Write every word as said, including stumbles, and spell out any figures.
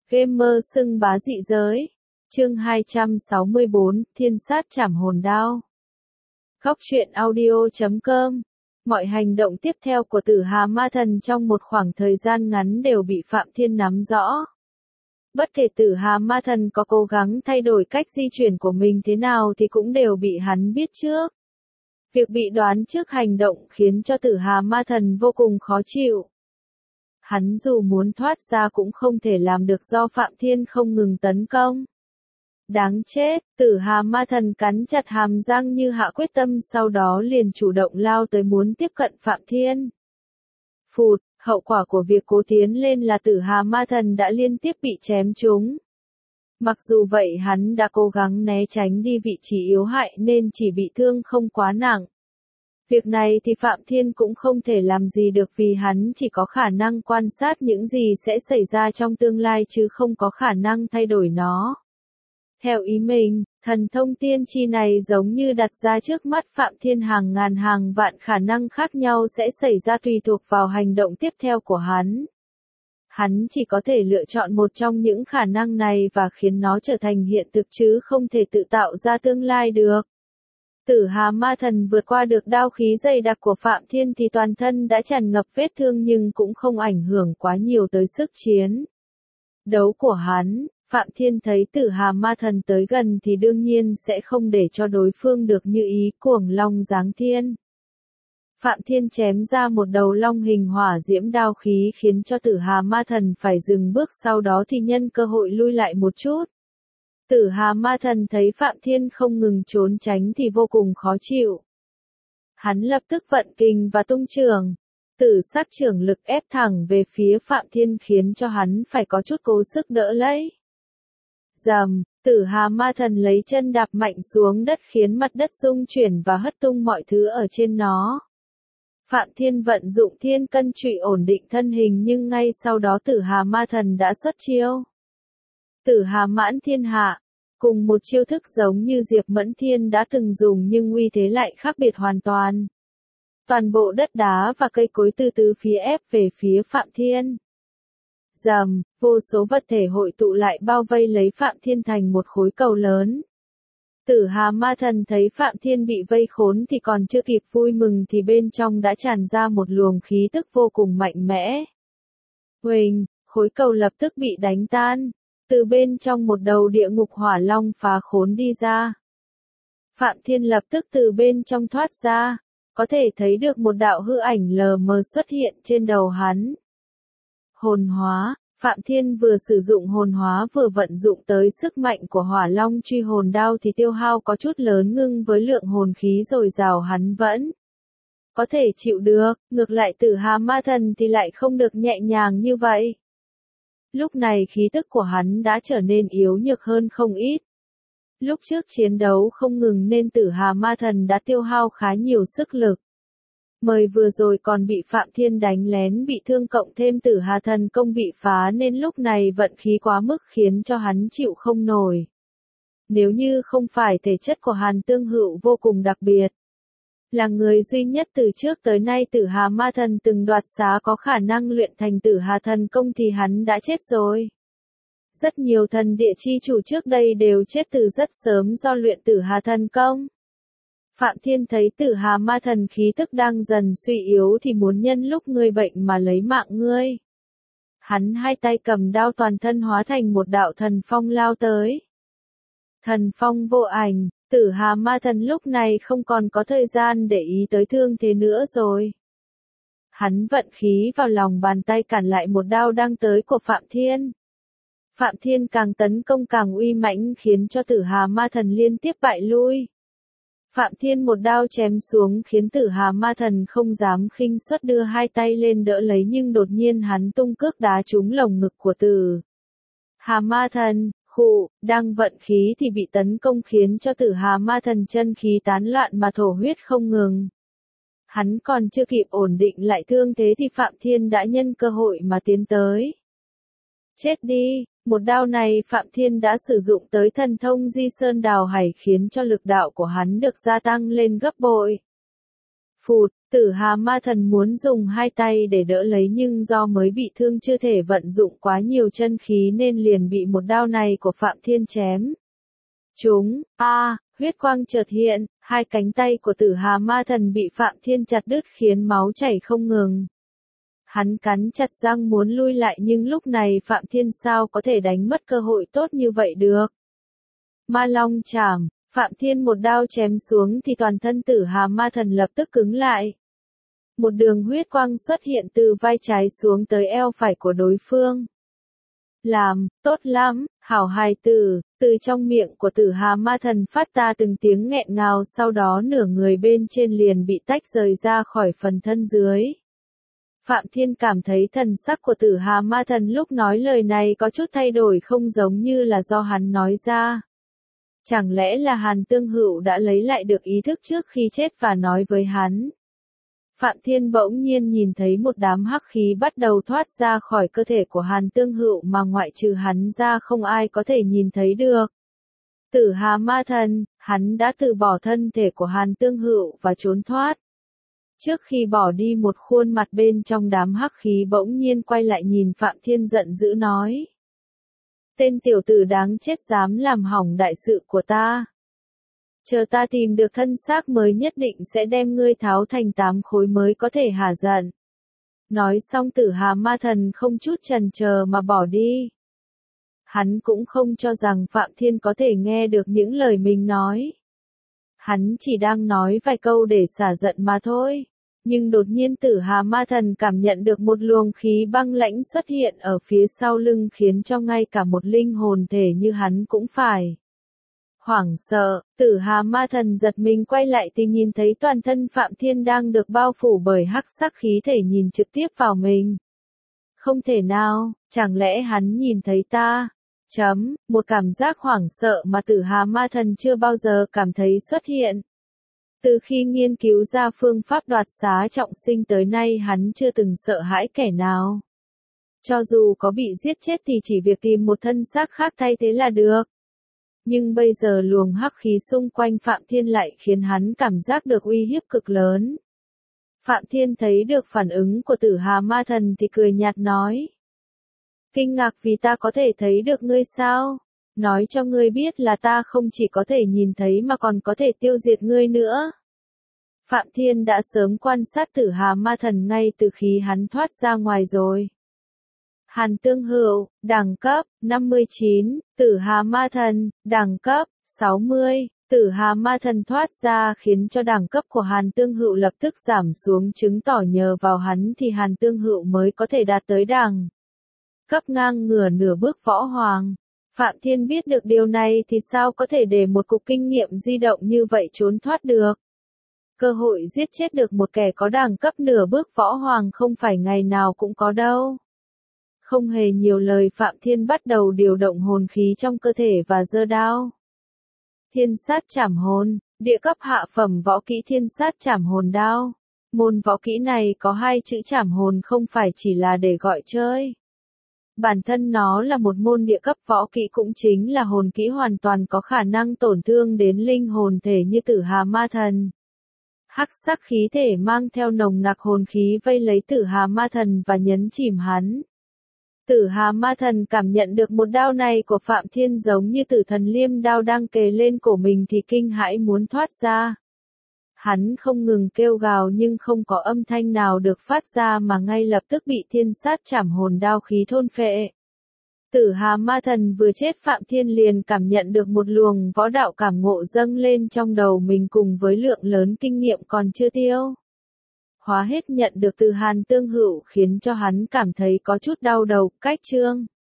Gamer xưng bá dị giới. Chương hai trăm sáu mươi bốn, Thiên sát trảm hồn đao. Góc truyện audio chấm com. Mọi hành động tiếp theo của Tử Hà Ma Thần trong một khoảng thời gian ngắn đều bị Phạm Thiên nắm rõ. Bất kể Tử Hà Ma Thần có cố gắng thay đổi cách di chuyển của mình thế nào thì cũng đều bị hắn biết trước. Việc bị đoán trước hành động khiến cho Tử Hà Ma Thần vô cùng khó chịu. Hắn dù muốn thoát ra cũng không thể làm được do Phạm Thiên không ngừng tấn công. Đáng chết, Tử Hà Ma Thần cắn chặt hàm răng như hạ quyết tâm, sau đó liền chủ động lao tới muốn tiếp cận Phạm Thiên. Phụt, hậu quả của việc cố tiến lên là Tử Hà Ma Thần đã liên tiếp bị chém trúng. Mặc dù vậy hắn đã cố gắng né tránh đi vị trí yếu hại nên chỉ bị thương không quá nặng. Việc này thì Phạm Thiên cũng không thể làm gì được vì hắn chỉ có khả năng quan sát những gì sẽ xảy ra trong tương lai chứ không có khả năng thay đổi nó. Theo ý mình, thần thông tiên tri này giống như đặt ra trước mắt Phạm Thiên hàng ngàn hàng vạn khả năng khác nhau sẽ xảy ra tùy thuộc vào hành động tiếp theo của hắn. Hắn chỉ có thể lựa chọn một trong những khả năng này và khiến nó trở thành hiện thực chứ không thể tự tạo ra tương lai được. Tử Hà Ma Thần vượt qua được đao khí dày đặc của Phạm Thiên thì toàn thân đã tràn ngập vết thương nhưng cũng không ảnh hưởng quá nhiều tới sức chiến đấu của hắn. Phạm Thiên thấy Tử Hà Ma Thần tới gần thì đương nhiên sẽ không để cho đối phương được như ý, cuồng long giáng thiên. Phạm Thiên chém ra một đầu long hình hỏa diễm đao khí khiến cho Tử Hà Ma Thần phải dừng bước, sau đó thì nhân cơ hội lui lại một chút. Tử Hà Ma Thần thấy Phạm Thiên không ngừng trốn tránh thì vô cùng khó chịu. Hắn lập tức vận kình và tung trường. Tử sắc trưởng lực ép thẳng về phía Phạm Thiên khiến cho hắn phải có chút cố sức đỡ lấy. Rầm, Tử Hà Ma Thần lấy chân đạp mạnh xuống đất khiến mặt đất rung chuyển và hất tung mọi thứ ở trên nó. Phạm Thiên vận dụng thiên cân trụy ổn định thân hình nhưng ngay sau đó Tử Hà Ma Thần đã xuất chiêu. Tử Hà Mãn Thiên Hạ, cùng một chiêu thức giống như Diệp Mẫn Thiên đã từng dùng nhưng uy thế lại khác biệt hoàn toàn. Toàn bộ đất đá và cây cối từ từ phía ép về phía Phạm Thiên. Rầm, vô số vật thể hội tụ lại bao vây lấy Phạm Thiên thành một khối cầu lớn. Tử Hà Ma Thần thấy Phạm Thiên bị vây khốn thì còn chưa kịp vui mừng thì bên trong đã tràn ra một luồng khí tức vô cùng mạnh mẽ. Huỳnh, khối cầu lập tức bị đánh tan. Từ bên trong một đầu địa ngục hỏa long phá khốn đi ra. Phạm Thiên lập tức từ bên trong thoát ra, có thể thấy được một đạo hư ảnh lờ mờ xuất hiện trên đầu hắn. Hồn hóa, Phạm Thiên vừa sử dụng hồn hóa vừa vận dụng tới sức mạnh của hỏa long truy hồn đao thì tiêu hao có chút lớn ngưng với lượng hồn khí dồi dào hắn vẫn có thể chịu được, ngược lại Tử Hà Ma Thần thì lại không được nhẹ nhàng như vậy. Lúc này khí tức của hắn đã trở nên yếu nhược hơn không ít. Lúc trước chiến đấu không ngừng nên Tử Hà Ma Thần đã tiêu hao khá nhiều sức lực. Mời vừa rồi còn bị Phạm Thiên đánh lén bị thương cộng thêm Tử Hà Thần công bị phá nên lúc này vận khí quá mức khiến cho hắn chịu không nổi. Nếu như không phải thể chất của Hàn Tương Hữu vô cùng đặc biệt, là người duy nhất từ trước tới nay Tử Hà Ma Thần từng đoạt xá có khả năng luyện thành Tử Hà Thần công thì hắn đã chết rồi. Rất nhiều thần địa chi chủ trước đây đều chết từ rất sớm do luyện Tử Hà Thần công. Phạm Thiên thấy Tử Hà Ma Thần khí tức đang dần suy yếu thì muốn nhân lúc ngươi bệnh mà lấy mạng ngươi. Hắn hai tay cầm đao toàn thân hóa thành một đạo thần phong lao tới. Thần phong vô ảnh, Tử Hà Ma Thần lúc này không còn có thời gian để ý tới thương thế nữa rồi. Hắn vận khí vào lòng bàn tay cản lại một đao đang tới của Phạm Thiên. Phạm Thiên càng tấn công càng uy mãnh khiến cho Tử Hà Ma Thần liên tiếp bại lui. Phạm Thiên một đao chém xuống khiến Tử Hà Ma Thần không dám khinh suất đưa hai tay lên đỡ lấy nhưng đột nhiên hắn tung cước đá trúng lồng ngực của Tử Hà Ma Thần. Khụ, đang vận khí thì bị tấn công khiến cho Tử Hà Ma Thần chân khí tán loạn mà thổ huyết không ngừng. Hắn còn chưa kịp ổn định lại thương thế thì Phạm Thiên đã nhân cơ hội mà tiến tới. Chết đi, một đao này Phạm Thiên đã sử dụng tới thần thông Di Sơn Đào Hải khiến cho lực đạo của hắn được gia tăng lên gấp bội. Phụt, Tử Hà Ma Thần muốn dùng hai tay để đỡ lấy nhưng do mới bị thương chưa thể vận dụng quá nhiều chân khí nên liền bị một đao này của Phạm Thiên chém. Chúng, a, à, huyết quang chợt hiện, hai cánh tay của Tử Hà Ma Thần bị Phạm Thiên chặt đứt khiến máu chảy không ngừng. Hắn cắn chặt răng muốn lui lại nhưng lúc này Phạm Thiên sao có thể đánh mất cơ hội tốt như vậy được. Ma Long Chảm, Phạm Thiên một đao chém xuống thì toàn thân Tử Hà Ma Thần lập tức cứng lại. Một đường huyết quang xuất hiện từ vai trái xuống tới eo phải của đối phương. Làm, tốt lắm, hảo hài tử, từ trong miệng của Tử Hà Ma Thần phát ra từng tiếng nghẹn ngào sau đó nửa người bên trên liền bị tách rời ra khỏi phần thân dưới. Phạm Thiên cảm thấy thần sắc của Tử Hà Ma Thần lúc nói lời này có chút thay đổi không giống như là do hắn nói ra. Chẳng lẽ là Hàn Tương Hữu đã lấy lại được ý thức trước khi chết và nói với hắn. Phạm Thiên bỗng nhiên nhìn thấy một đám hắc khí bắt đầu thoát ra khỏi cơ thể của Hàn Tương Hữu mà ngoại trừ hắn ra không ai có thể nhìn thấy được. Tử Hà Ma Thần, hắn đã từ bỏ thân thể của Hàn Tương Hữu và trốn thoát. Trước khi bỏ đi một khuôn mặt bên trong đám hắc khí bỗng nhiên quay lại nhìn Phạm Thiên giận dữ nói. Tên tiểu tử đáng chết dám làm hỏng đại sự của ta. Chờ ta tìm được thân xác mới nhất định sẽ đem ngươi tháo thành tám khối mới có thể hả giận. Nói xong Tử Hà Ma Thần không chút chần chờ mà bỏ đi. Hắn cũng không cho rằng Phạm Thiên có thể nghe được những lời mình nói. Hắn chỉ đang nói vài câu để xả giận mà thôi. Nhưng đột nhiên Tử Hà Ma Thần cảm nhận được một luồng khí băng lãnh xuất hiện ở phía sau lưng khiến cho ngay cả một linh hồn thể như hắn cũng phải. Hoảng sợ, Tử Hà Ma Thần giật mình quay lại thì nhìn thấy toàn thân Phạm Thiên đang được bao phủ bởi hắc sắc khí thể nhìn trực tiếp vào mình. Không thể nào, chẳng lẽ hắn nhìn thấy ta? Chấm, một cảm giác hoảng sợ mà Tử Hà Ma Thần chưa bao giờ cảm thấy xuất hiện. Từ khi nghiên cứu ra phương pháp đoạt xá trọng sinh tới nay hắn chưa từng sợ hãi kẻ nào. Cho dù có bị giết chết thì chỉ việc tìm một thân xác khác thay thế là được. Nhưng bây giờ luồng hắc khí xung quanh Phạm Thiên lại khiến hắn cảm giác được uy hiếp cực lớn. Phạm Thiên thấy được phản ứng của Tử Hà Ma Thần thì cười nhạt nói. Kinh ngạc vì ta có thể thấy được ngươi sao? Nói cho ngươi biết là ta không chỉ có thể nhìn thấy mà còn có thể tiêu diệt ngươi nữa. Phạm Thiên đã sớm quan sát Tử Hà Ma Thần ngay từ khi hắn thoát ra ngoài rồi. Hàn Tương Hữu, đẳng cấp, năm mươi chín, Tử Hà Ma Thần, đẳng cấp, sáu mươi, Tử Hà Ma Thần thoát ra khiến cho đẳng cấp của Hàn Tương Hữu lập tức giảm xuống chứng tỏ nhờ vào hắn thì Hàn Tương Hữu mới có thể đạt tới đẳng cấp ngang ngửa nửa bước võ hoàng. Phạm Thiên biết được điều này thì sao có thể để một cục kinh nghiệm di động như vậy trốn thoát được. Cơ hội giết chết được một kẻ có đẳng cấp nửa bước võ hoàng không phải ngày nào cũng có đâu. Không hề nhiều lời Phạm Thiên bắt đầu điều động hồn khí trong cơ thể và giơ đao. Thiên sát trảm hồn, địa cấp hạ phẩm võ kỹ thiên sát trảm hồn đao. Môn võ kỹ này có hai chữ trảm hồn không phải chỉ là để gọi chơi. Bản thân nó là một môn địa cấp võ kỹ cũng chính là hồn kỹ hoàn toàn có khả năng tổn thương đến linh hồn thể như Tử Hà Ma Thần. Hắc sắc khí thể mang theo nồng nặc hồn khí vây lấy Tử Hà Ma Thần và nhấn chìm hắn. Tử Hà Ma Thần cảm nhận được một đao này của Phạm Thiên giống như tử thần liêm đao đang kề lên cổ mình thì kinh hãi muốn thoát ra. Hắn không ngừng kêu gào nhưng không có âm thanh nào được phát ra mà ngay lập tức bị thiên sát trảm hồn đao khí thôn phệ. Tử Hà Ma Thần vừa chết Phạm Thiên liền cảm nhận được một luồng võ đạo cảm ngộ dâng lên trong đầu mình cùng với lượng lớn kinh nghiệm còn chưa tiêu. Hóa hết nhận được từ Hàn Tương Hữu khiến cho hắn cảm thấy có chút đau đầu, cách chương.